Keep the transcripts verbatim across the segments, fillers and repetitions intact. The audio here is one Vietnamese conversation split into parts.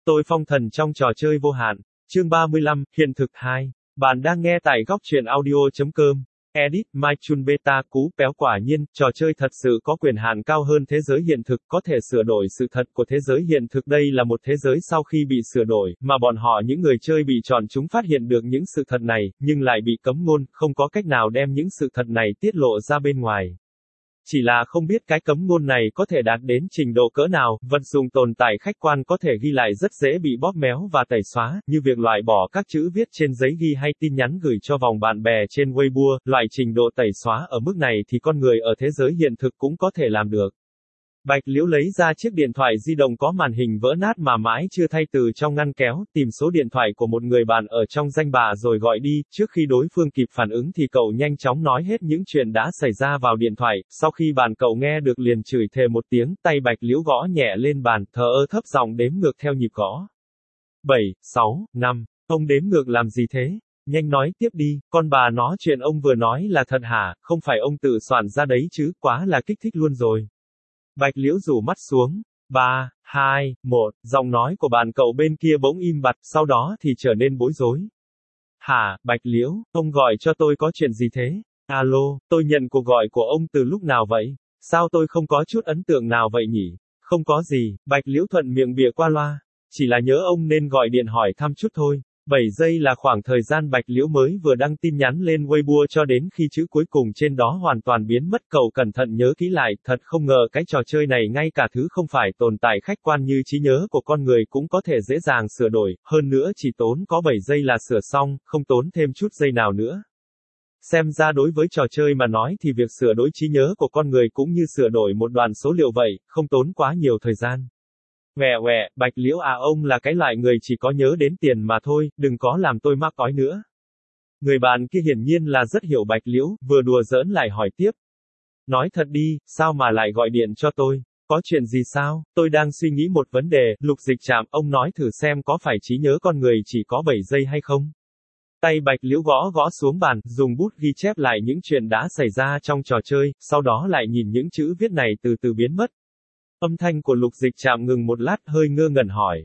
Tôi phong thần trong trò chơi vô hạn. Chương ba mươi lăm, hiện thực hai. Bạn đang nghe tại góc truyện audio.com. Edit, My Chun Beta, cú péo quả nhiên, trò chơi thật sự có quyền hạn cao hơn thế giới hiện thực, có thể sửa đổi sự thật của thế giới hiện thực. Đây là một thế giới sau khi bị sửa đổi, mà bọn họ những người chơi bị chọn chúng phát hiện được những sự thật này, nhưng lại bị cấm ngôn, không có cách nào đem những sự thật này tiết lộ ra bên ngoài. Chỉ là không biết cái cấm ngôn này có thể đạt đến trình độ cỡ nào, vật dụng tồn tại khách quan có thể ghi lại rất dễ bị bóp méo và tẩy xóa, như việc loại bỏ các chữ viết trên giấy ghi hay tin nhắn gửi cho vòng bạn bè trên Weibo, loại trình độ tẩy xóa ở mức này thì con người ở thế giới hiện thực cũng có thể làm được. Bạch Liễu lấy ra chiếc điện thoại di động có màn hình vỡ nát mà mãi chưa thay từ trong ngăn kéo, tìm số điện thoại của một người bạn ở trong danh bạ rồi gọi đi, trước khi đối phương kịp phản ứng thì cậu nhanh chóng nói hết những chuyện đã xảy ra vào điện thoại, sau khi bạn cậu nghe được liền chửi thề một tiếng, tay Bạch Liễu gõ nhẹ lên bàn, thờ ơ thấp giọng đếm ngược theo nhịp gõ. bảy, sáu, năm, ông đếm ngược làm gì thế? Nhanh nói tiếp đi, con bà nó chuyện ông vừa nói là thật hả, không phải ông tự soạn ra đấy chứ, quá là kích thích luôn rồi. Bạch Liễu rủ mắt xuống. ba, hai, một, giọng nói của bạn cậu bên kia bỗng im bặt, sau đó thì trở nên bối rối. Hả, Bạch Liễu, ông gọi cho tôi có chuyện gì thế? Alo, tôi nhận cuộc gọi của ông từ lúc nào vậy? Sao tôi không có chút ấn tượng nào vậy nhỉ? Không có gì, Bạch Liễu thuận miệng bịa qua loa. Chỉ là nhớ ông nên gọi điện hỏi thăm chút thôi. bảy giây là khoảng thời gian Bạch Liễu mới vừa đăng tin nhắn lên Weibo cho đến khi chữ cuối cùng trên đó hoàn toàn biến mất. Cậu cẩn thận nhớ kỹ lại, thật không ngờ cái trò chơi này ngay cả thứ không phải tồn tại khách quan như trí nhớ của con người cũng có thể dễ dàng sửa đổi, hơn nữa chỉ tốn có bảy giây là sửa xong, không tốn thêm chút giây nào nữa. Xem ra đối với trò chơi mà nói thì việc sửa đổi trí nhớ của con người cũng như sửa đổi một đoạn số liệu vậy, không tốn quá nhiều thời gian. Ngoẹ ngoẹ, Bạch Liễu à, ông là cái loại người chỉ có nhớ đến tiền mà thôi, đừng có làm tôi mắc ói nữa. Người bạn kia hiển nhiên là rất hiểu Bạch Liễu, vừa đùa giỡn lại hỏi tiếp. Nói thật đi, sao mà lại gọi điện cho tôi? Có chuyện gì sao? Tôi đang suy nghĩ một vấn đề. Lục Dịch Trạm, ông nói thử xem có phải trí nhớ con người chỉ có bảy giây hay không? Tay Bạch Liễu gõ gõ xuống bàn, dùng bút ghi chép lại những chuyện đã xảy ra trong trò chơi, sau đó lại nhìn những chữ viết này từ từ biến mất. Âm thanh của Lục Dịch Trạm ngừng một lát, hơi ngơ ngẩn hỏi.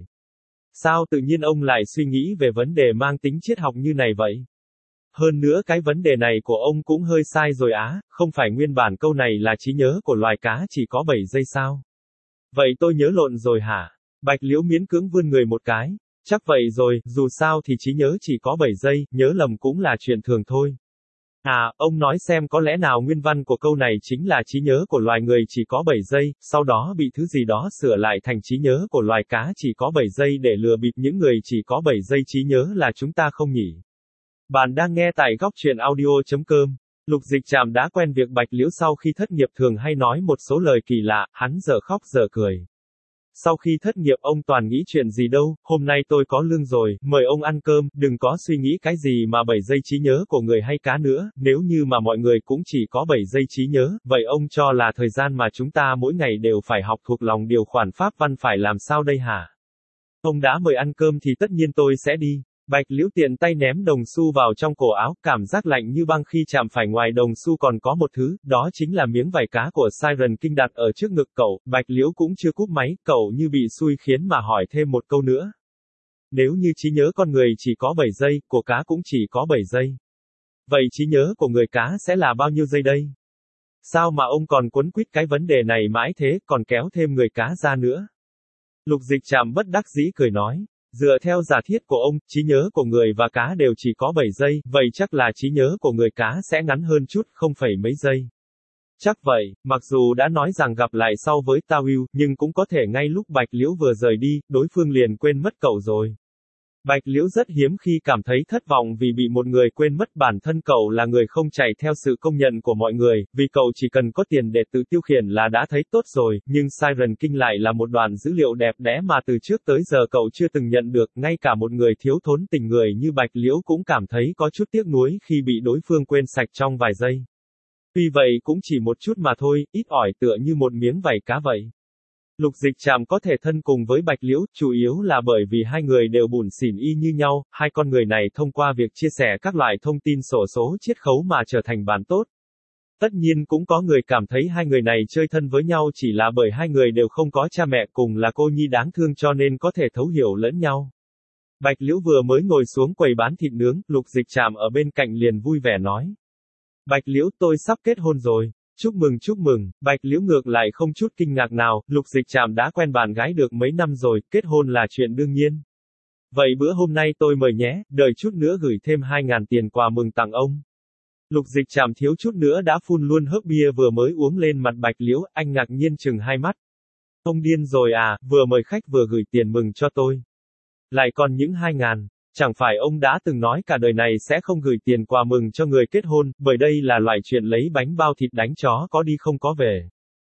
Sao tự nhiên ông lại suy nghĩ về vấn đề mang tính triết học như này vậy? Hơn nữa cái vấn đề này của ông cũng hơi sai rồi á, không phải nguyên bản câu này là trí nhớ của loài cá chỉ có bảy giây sao? Vậy tôi nhớ lộn rồi hả? Bạch Liễu miễn cưỡng vươn người một cái. Chắc vậy rồi, dù sao thì trí nhớ chỉ có bảy giây, nhớ lầm cũng là chuyện thường thôi. À, ông nói xem có lẽ nào nguyên văn của câu này chính là trí nhớ của loài người chỉ có bảy giây, sau đó bị thứ gì đó sửa lại thành trí nhớ của loài cá chỉ có bảy giây để lừa bịp những người chỉ có bảy giây trí nhớ là chúng ta không nhỉ? Bạn đang nghe tại góc truyện audio.com. Lục Dịch Trạm đã quen việc Bạch Liễu sau khi thất nghiệp thường hay nói một số lời kỳ lạ, hắn giờ khóc giờ cười. Sau khi thất nghiệp ông toàn nghĩ chuyện gì đâu, hôm nay tôi có lương rồi, mời ông ăn cơm, đừng có suy nghĩ cái gì mà bảy giây trí nhớ của người hay cá nữa, nếu như mà mọi người cũng chỉ có bảy giây trí nhớ, vậy ông cho là thời gian mà chúng ta mỗi ngày đều phải học thuộc lòng điều khoản pháp văn phải làm sao đây hả? Ông đã mời ăn cơm thì tất nhiên tôi sẽ đi. Bạch Liễu tiện tay ném đồng xu vào trong cổ áo, cảm giác lạnh như băng khi chạm phải ngoài đồng xu còn có một thứ, đó chính là miếng vảy cá của Siren King đặt ở trước ngực cậu. Bạch Liễu cũng chưa cúp máy, cậu như bị xui khiến mà hỏi thêm một câu nữa. Nếu như trí nhớ con người chỉ có bảy giây, của cá cũng chỉ có bảy giây. Vậy trí nhớ của người cá sẽ là bao nhiêu giây đây? Sao mà ông còn quấn quýt cái vấn đề này mãi thế, còn kéo thêm người cá ra nữa? Lục Dịch Trạm bất đắc dĩ cười nói. Dựa theo giả thiết của ông, trí nhớ của người và cá đều chỉ có bảy giây, vậy chắc là trí nhớ của người cá sẽ ngắn hơn chút, không phẩy mấy giây. Chắc vậy, mặc dù đã nói rằng gặp lại sau với Tao Will, nhưng cũng có thể ngay lúc Bạch Liễu vừa rời đi, đối phương liền quên mất cậu rồi. Bạch Liễu rất hiếm khi cảm thấy thất vọng vì bị một người quên mất. Bản thân cậu là người không chạy theo sự công nhận của mọi người, vì cậu chỉ cần có tiền để tự tiêu khiển là đã thấy tốt rồi, nhưng Siren King lại là một đoạn dữ liệu đẹp đẽ mà từ trước tới giờ cậu chưa từng nhận được, ngay cả một người thiếu thốn tình người như Bạch Liễu cũng cảm thấy có chút tiếc nuối khi bị đối phương quên sạch trong vài giây. Tuy vậy cũng chỉ một chút mà thôi, ít ỏi tựa như một miếng vảy cá vậy. Lục Dịch Trạm có thể thân cùng với Bạch Liễu, chủ yếu là bởi vì hai người đều bủn xỉn y như nhau, hai con người này thông qua việc chia sẻ các loại thông tin xổ số chiết khấu mà trở thành bạn tốt. Tất nhiên cũng có người cảm thấy hai người này chơi thân với nhau chỉ là bởi hai người đều không có cha mẹ cùng là cô nhi đáng thương cho nên có thể thấu hiểu lẫn nhau. Bạch Liễu vừa mới ngồi xuống quầy bán thịt nướng, Lục Dịch Trạm ở bên cạnh liền vui vẻ nói. Bạch Liễu, tôi sắp kết hôn rồi. Chúc mừng chúc mừng, Bạch Liễu ngược lại không chút kinh ngạc nào, Lục Dịch Trạm đã quen bạn gái được mấy năm rồi, kết hôn là chuyện đương nhiên. Vậy bữa hôm nay tôi mời nhé, đợi chút nữa gửi thêm hai ngàn tiền quà mừng tặng ông. Lục Dịch Trạm thiếu chút nữa đã phun luôn hớp bia vừa mới uống lên mặt Bạch Liễu, anh ngạc nhiên chừng hai mắt. Ông điên rồi à, vừa mời khách vừa gửi tiền mừng cho tôi. Lại còn những hai ngàn, chẳng phải ông đã từng nói cả đời này sẽ không gửi tiền quà mừng cho người kết hôn, bởi đây là loại chuyện lấy bánh bao thịt đánh chó có đi không có về.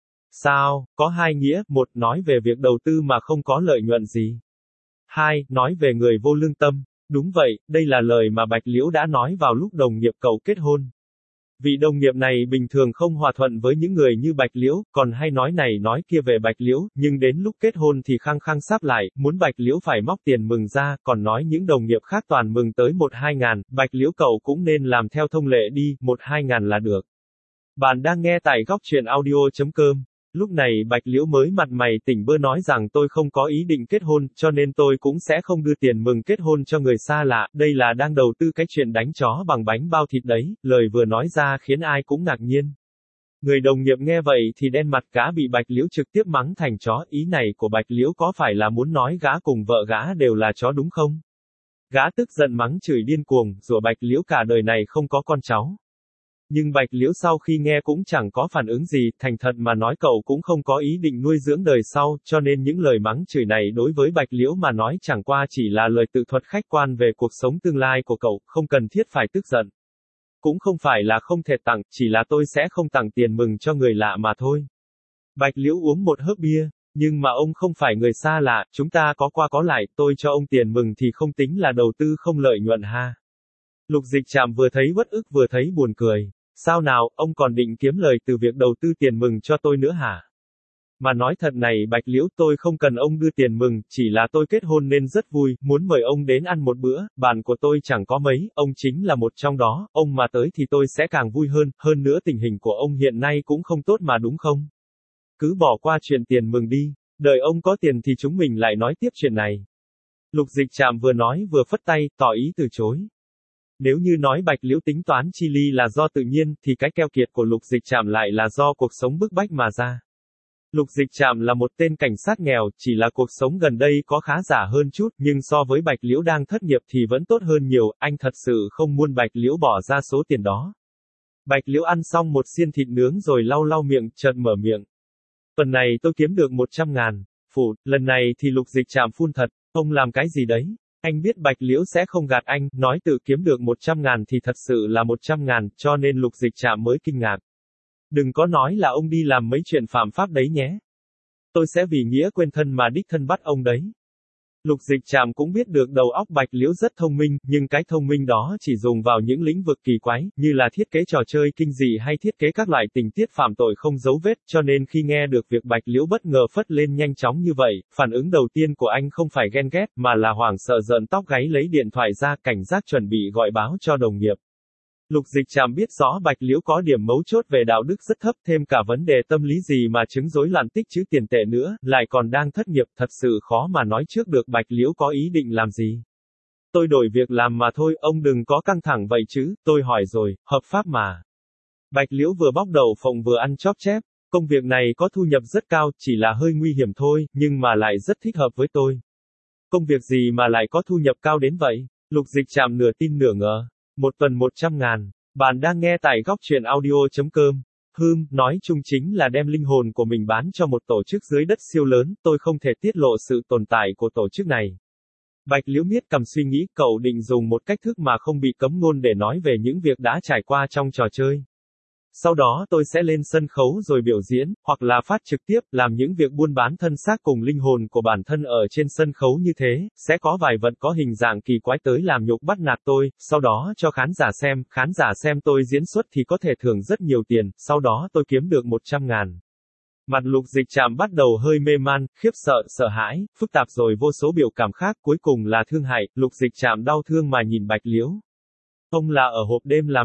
Sao, có hai nghĩa, một nói về việc đầu tư mà không có lợi nhuận gì. Hai, nói về người vô lương tâm. Đúng vậy, đây là lời mà Bạch Liễu đã nói vào lúc đồng nghiệp cậu kết hôn. Vị đồng nghiệp này bình thường không hòa thuận với những người như Bạch Liễu, còn hay nói này nói kia về Bạch Liễu, nhưng đến lúc kết hôn thì khăng khăng sáp lại, muốn Bạch Liễu phải móc tiền mừng ra, còn nói những đồng nghiệp khác toàn mừng tới một hai ngàn, Bạch Liễu cậu cũng nên làm theo thông lệ đi, một hai ngàn là được. Bạn đang nghe tại góc truyện audio.com. Lúc này Bạch Liễu mới mặt mày tỉnh bơ nói rằng tôi không có ý định kết hôn, cho nên tôi cũng sẽ không đưa tiền mừng kết hôn cho người xa lạ, đây là đang đầu tư cái chuyện đánh chó bằng bánh bao thịt đấy, lời vừa nói ra khiến ai cũng ngạc nhiên. Người đồng nghiệp nghe vậy thì đen mặt gã bị Bạch Liễu trực tiếp mắng thành chó, ý này của Bạch Liễu có phải là muốn nói gã cùng vợ gã đều là chó đúng không? Gã tức giận mắng chửi điên cuồng, rủa Bạch Liễu cả đời này không có con cháu. Nhưng Bạch Liễu sau khi nghe cũng chẳng có phản ứng gì, thành thật mà nói cậu cũng không có ý định nuôi dưỡng đời sau, cho nên những lời mắng chửi này đối với Bạch Liễu mà nói chẳng qua chỉ là lời tự thuật khách quan về cuộc sống tương lai của cậu, không cần thiết phải tức giận. Cũng không phải là không thể tặng, chỉ là tôi sẽ không tặng tiền mừng cho người lạ mà thôi. Bạch Liễu uống một hớp bia, nhưng mà ông không phải người xa lạ, chúng ta có qua có lại, tôi cho ông tiền mừng thì không tính là đầu tư không lợi nhuận ha. Lục Dịch Trạm vừa thấy uất ức vừa thấy buồn cười. Sao nào, ông còn định kiếm lời từ việc đầu tư tiền mừng cho tôi nữa hả? Mà nói thật này Bạch Liễu, tôi không cần ông đưa tiền mừng, chỉ là tôi kết hôn nên rất vui, muốn mời ông đến ăn một bữa, bàn của tôi chẳng có mấy, ông chính là một trong đó, ông mà tới thì tôi sẽ càng vui hơn, hơn nữa tình hình của ông hiện nay cũng không tốt mà đúng không? Cứ bỏ qua chuyện tiền mừng đi, đợi ông có tiền thì chúng mình lại nói tiếp chuyện này. Lục Dịch Trạm vừa nói vừa phất tay, tỏ ý từ chối. Nếu như nói Bạch Liễu tính toán chi ly là do tự nhiên, thì cái keo kiệt của Lục Dịch Trạm lại là do cuộc sống bức bách mà ra. Lục Dịch Trạm là một tên cảnh sát nghèo, chỉ là cuộc sống gần đây có khá giả hơn chút, nhưng so với Bạch Liễu đang thất nghiệp thì vẫn tốt hơn nhiều, anh thật sự không muốn Bạch Liễu bỏ ra số tiền đó. Bạch Liễu ăn xong một xiên thịt nướng rồi lau lau miệng, chợt mở miệng. Tuần này tôi kiếm được một trăm ngàn. Phủ, lần này thì Lục Dịch Trạm phun thật, ông làm cái gì đấy? Anh biết Bạch Liễu sẽ không gạt anh, nói tự kiếm được một trăm ngàn thì thật sự là một trăm ngàn, cho nên Lục Dịch Trạm mới kinh ngạc. Đừng có nói là ông đi làm mấy chuyện phạm pháp đấy nhé. Tôi sẽ vì nghĩa quên thân mà đích thân bắt ông đấy. Lục Dịch Trạm cũng biết được đầu óc Bạch Liễu rất thông minh, nhưng cái thông minh đó chỉ dùng vào những lĩnh vực kỳ quái, như là thiết kế trò chơi kinh dị hay thiết kế các loại tình tiết phạm tội không dấu vết, cho nên khi nghe được việc Bạch Liễu bất ngờ phất lên nhanh chóng như vậy, phản ứng đầu tiên của anh không phải ghen ghét, mà là hoảng sợ rợn tóc gáy lấy điện thoại ra, cảnh giác chuẩn bị gọi báo cho đồng nghiệp. Lục Dịch Trạm biết rõ Bạch Liễu có điểm mấu chốt về đạo đức rất thấp, thêm cả vấn đề tâm lý gì mà chứng rối loạn tích trữ tiền tệ nữa, lại còn đang thất nghiệp, thật sự khó mà nói trước được Bạch Liễu có ý định làm gì. Tôi đổi việc làm mà thôi, ông đừng có căng thẳng vậy chứ, tôi hỏi rồi, hợp pháp mà. Bạch Liễu vừa bóc đầu phộng vừa ăn chóp chép, công việc này có thu nhập rất cao, chỉ là hơi nguy hiểm thôi, nhưng mà lại rất thích hợp với tôi. Công việc gì mà lại có thu nhập cao đến vậy? Lục Dịch Trạm nửa tin nửa ngờ. Một tuần một trăm ngàn. Bạn đang nghe tại góc truyện audio.com. Hừm, nói chung chính là đem linh hồn của mình bán cho một tổ chức dưới đất siêu lớn, tôi không thể tiết lộ sự tồn tại của tổ chức này. Bạch Liễu miết cầm suy nghĩ, cậu định dùng một cách thức mà không bị cấm ngôn để nói về những việc đã trải qua trong trò chơi. Sau đó tôi sẽ lên sân khấu rồi biểu diễn, hoặc là phát trực tiếp, làm những việc buôn bán thân xác cùng linh hồn của bản thân ở trên sân khấu như thế, sẽ có vài vật có hình dạng kỳ quái tới làm nhục bắt nạt tôi, sau đó cho khán giả xem, khán giả xem tôi diễn xuất thì có thể thưởng rất nhiều tiền, sau đó tôi kiếm được một trăm ngàn. Mặt Lục Dịch Trạm bắt đầu hơi mê man, khiếp sợ, sợ hãi, phức tạp rồi vô số biểu cảm khác, cuối cùng là thương hại, Lục Dịch Trạm đau thương mà nhìn Bạch Liễu. Ông là ở hộp đêm làm vịt.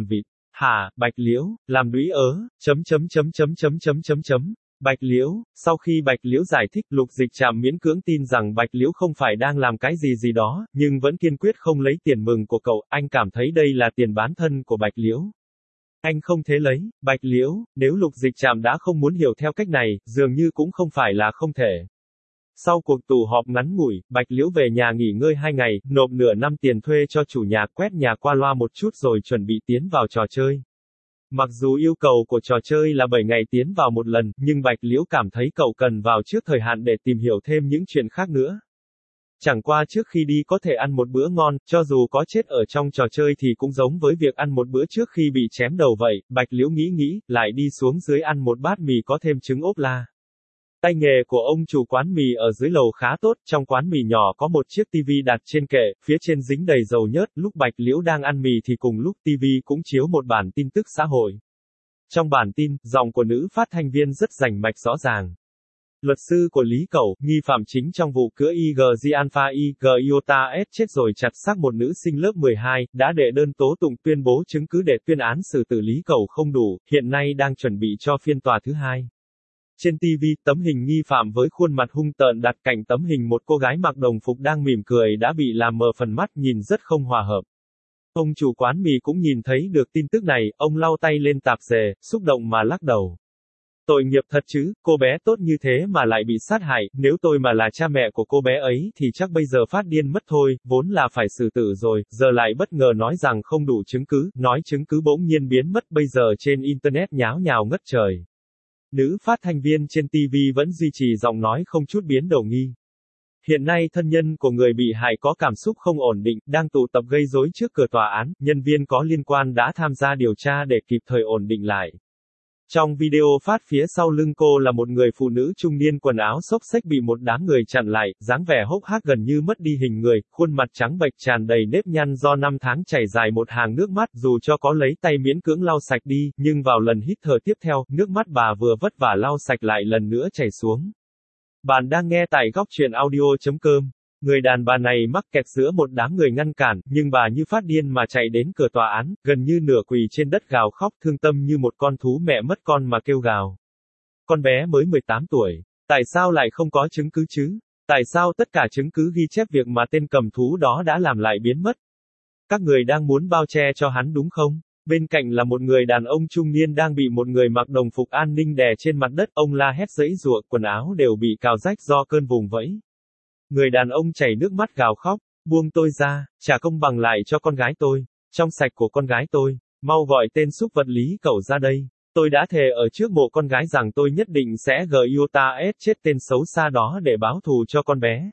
Hả, Bạch Liễu, làm đũy ớ, chấm chấm chấm chấm chấm chấm chấm chấm. Bạch Liễu, sau khi Bạch Liễu giải thích, Lục Dịch Trạm miễn cưỡng tin rằng Bạch Liễu không phải đang làm cái gì gì đó, nhưng vẫn kiên quyết không lấy tiền mừng của cậu, anh cảm thấy đây là tiền bán thân của Bạch Liễu. Anh không thể lấy, Bạch Liễu, nếu Lục Dịch Trạm đã không muốn hiểu theo cách này, dường như cũng không phải là không thể. Sau cuộc tụ họp ngắn ngủi, Bạch Liễu về nhà nghỉ ngơi hai ngày, nộp nửa năm tiền thuê cho chủ nhà, quét nhà qua loa một chút rồi chuẩn bị tiến vào trò chơi. Mặc dù yêu cầu của trò chơi là bảy ngày tiến vào một lần, nhưng Bạch Liễu cảm thấy cậu cần vào trước thời hạn để tìm hiểu thêm những chuyện khác nữa. Chẳng qua trước khi đi có thể ăn một bữa ngon, cho dù có chết ở trong trò chơi thì cũng giống với việc ăn một bữa trước khi bị chém đầu vậy, Bạch Liễu nghĩ nghĩ, lại đi xuống dưới ăn một bát mì có thêm trứng ốp la. Tay nghề của ông chủ quán mì ở dưới lầu khá tốt, trong quán mì nhỏ có một chiếc tivi đặt trên kệ, phía trên dính đầy dầu nhớt, lúc Bạch Liễu đang ăn mì thì cùng lúc tivi cũng chiếu một bản tin tức xã hội. Trong bản tin, giọng của nữ phát thanh viên rất rành mạch rõ ràng. Luật sư của Lý Cẩu, nghi phạm chính trong vụ cứa i giê giê Alpha i giê Iota S chết rồi chặt xác một nữ sinh lớp mười hai, đã đệ đơn tố tụng tuyên bố chứng cứ để tuyên án xử tử Lý Cẩu không đủ, hiện nay đang chuẩn bị cho phiên tòa thứ hai. Trên ti vi, tấm hình nghi phạm với khuôn mặt hung tợn đặt cạnh tấm hình một cô gái mặc đồng phục đang mỉm cười đã bị làm mờ phần mắt, nhìn rất không hòa hợp. Ông chủ quán mì cũng nhìn thấy được tin tức này, ông lau tay lên tạp dề, xúc động mà lắc đầu. Tội nghiệp thật chứ, cô bé tốt như thế mà lại bị sát hại, nếu tôi mà là cha mẹ của cô bé ấy thì chắc bây giờ phát điên mất thôi, vốn là phải xử tử rồi, giờ lại bất ngờ nói rằng không đủ chứng cứ, nói chứng cứ bỗng nhiên biến mất, bây giờ trên Internet nháo nhào ngất trời. Nữ phát thanh viên trên ti vi vẫn duy trì giọng nói không chút biến đổi nghi. Hiện nay thân nhân của người bị hại có cảm xúc không ổn định, đang tụ tập gây rối trước cửa tòa án, nhân viên có liên quan đã tham gia điều tra để kịp thời ổn định lại. Trong video phát phía sau lưng cô là một người phụ nữ trung niên quần áo xốc xếch bị một đám người chặn lại, dáng vẻ hốc hác gần như mất đi hình người, khuôn mặt trắng bệch tràn đầy nếp nhăn do năm tháng chảy dài một hàng nước mắt, dù cho có lấy tay miễn cưỡng lau sạch đi, nhưng vào lần hít thở tiếp theo, nước mắt bà vừa vất vả lau sạch lại lần nữa chảy xuống. Bạn đang nghe tại góc truyện audio chấm com. Người đàn bà này mắc kẹt giữa một đám người ngăn cản, nhưng bà như phát điên mà chạy đến cửa tòa án, gần như nửa quỳ trên đất gào khóc thương tâm như một con thú mẹ mất con mà kêu gào. Con bé mới mười tám tuổi. Tại sao lại không có chứng cứ chứ? Tại sao tất cả chứng cứ ghi chép việc mà tên cầm thú đó đã làm lại biến mất? Các người đang muốn bao che cho hắn đúng không? Bên cạnh là một người đàn ông trung niên đang bị một người mặc đồng phục an ninh đè trên mặt đất, ông la hét giãy giụa, quần áo đều bị cào rách do cơn vùng vẫy. Người đàn ông chảy nước mắt gào khóc, buông tôi ra, trả công bằng lại cho con gái tôi, trong sạch của con gái tôi, mau gọi tên súc vật Lý Cẩu ra đây. Tôi đã thề ở trước mộ con gái rằng tôi nhất định sẽ giê Iota S chết tên xấu xa đó để báo thù cho con bé.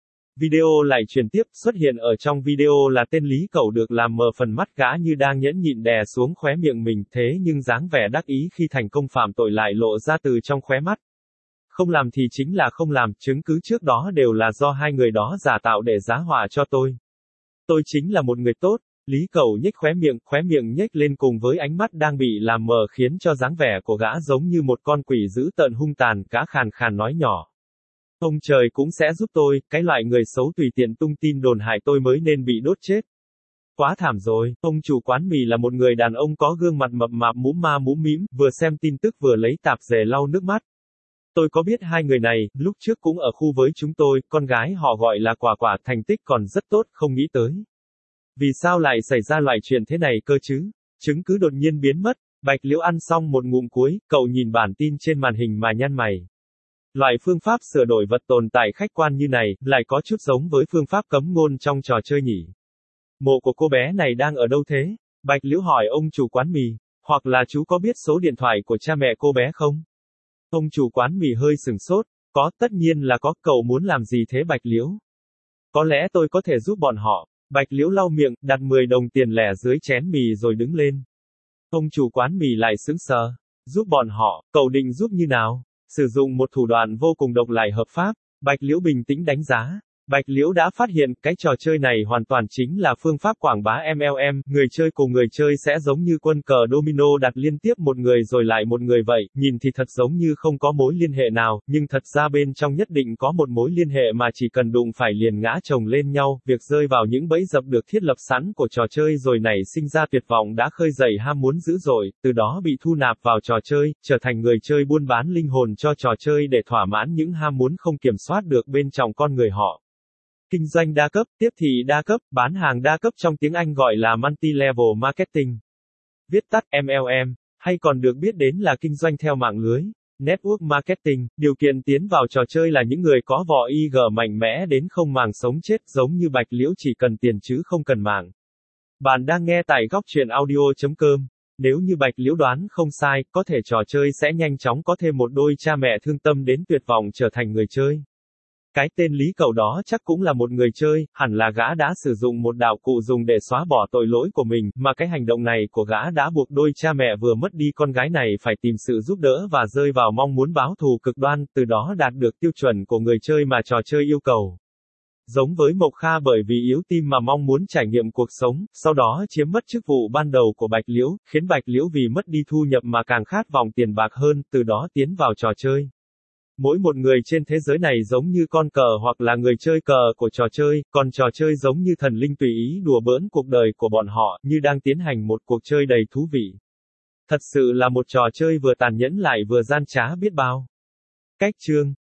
Video lại truyền tiếp, xuất hiện ở trong video là tên Lý Cẩu được làm mờ phần mắt, gã như đang nhẫn nhịn đè xuống khóe miệng mình, thế nhưng dáng vẻ đắc ý khi thành công phạm tội lại lộ ra từ trong khóe mắt. Không làm thì chính là không làm, chứng cứ trước đó đều là do hai người đó giả tạo để giá họa cho tôi. Tôi chính là một người tốt. Lý Cẩu nhếch khóe miệng, khóe miệng nhếch lên cùng với ánh mắt đang bị làm mờ khiến cho dáng vẻ của gã giống như một con quỷ dữ tợn hung tàn, gã khàn khàn nói nhỏ. Ông trời cũng sẽ giúp tôi, cái loại người xấu tùy tiện tung tin đồn hại tôi mới nên bị đốt chết. Quá thảm rồi, ông chủ quán mì là một người đàn ông có gương mặt mập mạp múm ma múm mĩm, vừa xem tin tức vừa lấy tạp dề lau nước mắt. Tôi có biết hai người này, lúc trước cũng ở khu với chúng tôi, con gái họ gọi là Quả Quả, thành tích còn rất tốt, không nghĩ tới. Vì sao lại xảy ra loại chuyện thế này cơ chứ? Chứng cứ đột nhiên biến mất. Bạch Liễu ăn xong một ngụm cuối, cậu nhìn bản tin trên màn hình mà nhăn mày. Loại phương pháp sửa đổi vật tồn tại khách quan như này, lại có chút giống với phương pháp cấm ngôn trong trò chơi nhỉ. Mộ của cô bé này đang ở đâu thế? Bạch Liễu hỏi ông chủ quán mì, hoặc là chú có biết số điện thoại của cha mẹ cô bé không? Ông chủ quán mì hơi sửng sốt, có, tất nhiên là có, cậu muốn làm gì thế Bạch Liễu? Có lẽ tôi có thể giúp bọn họ. Bạch Liễu lau miệng, đặt mười đồng tiền lẻ dưới chén mì rồi đứng lên. Ông chủ quán mì lại sững sờ. Giúp bọn họ, cậu định giúp như nào? Sử dụng một thủ đoạn vô cùng độc lại hợp pháp. Bạch Liễu bình tĩnh đánh giá. Bạch Liễu đã phát hiện, cái trò chơi này hoàn toàn chính là phương pháp quảng bá em lờ em, người chơi cùng người chơi sẽ giống như quân cờ domino đặt liên tiếp một người rồi lại một người vậy, nhìn thì thật giống như không có mối liên hệ nào, nhưng thật ra bên trong nhất định có một mối liên hệ mà chỉ cần đụng phải liền ngã chồng lên nhau, việc rơi vào những bẫy dập được thiết lập sẵn của trò chơi rồi nảy sinh ra tuyệt vọng đã khơi dậy ham muốn dữ dội, từ đó bị thu nạp vào trò chơi, trở thành người chơi buôn bán linh hồn cho trò chơi để thỏa mãn những ham muốn không kiểm soát được bên trong con người họ. Kinh doanh đa cấp, tiếp thị đa cấp, bán hàng đa cấp trong tiếng Anh gọi là multi-level marketing. Viết tắt em lờ em, hay còn được biết đến là kinh doanh theo mạng lưới. Network marketing, điều kiện tiến vào trò chơi là những người có vỏ i giê mạnh mẽ đến không màng sống chết giống như Bạch Liễu chỉ cần tiền chứ không cần mạng. Bạn đang nghe tại góc truyện audio chấm com. Nếu như Bạch Liễu đoán không sai, có thể trò chơi sẽ nhanh chóng có thêm một đôi cha mẹ thương tâm đến tuyệt vọng trở thành người chơi. Cái tên Lý Cầu đó chắc cũng là một người chơi, hẳn là gã đã sử dụng một đạo cụ dùng để xóa bỏ tội lỗi của mình, mà cái hành động này của gã đã buộc đôi cha mẹ vừa mất đi con gái này phải tìm sự giúp đỡ và rơi vào mong muốn báo thù cực đoan, từ đó đạt được tiêu chuẩn của người chơi mà trò chơi yêu cầu. Giống với Mộc Kha bởi vì yếu tim mà mong muốn trải nghiệm cuộc sống, sau đó chiếm mất chức vụ ban đầu của Bạch Liễu, khiến Bạch Liễu vì mất đi thu nhập mà càng khát vọng tiền bạc hơn, từ đó tiến vào trò chơi. Mỗi một người trên thế giới này giống như con cờ hoặc là người chơi cờ của trò chơi, còn trò chơi giống như thần linh tùy ý đùa bỡn cuộc đời của bọn họ, như đang tiến hành một cuộc chơi đầy thú vị. Thật sự là một trò chơi vừa tàn nhẫn lại vừa gian trá biết bao. Cách chương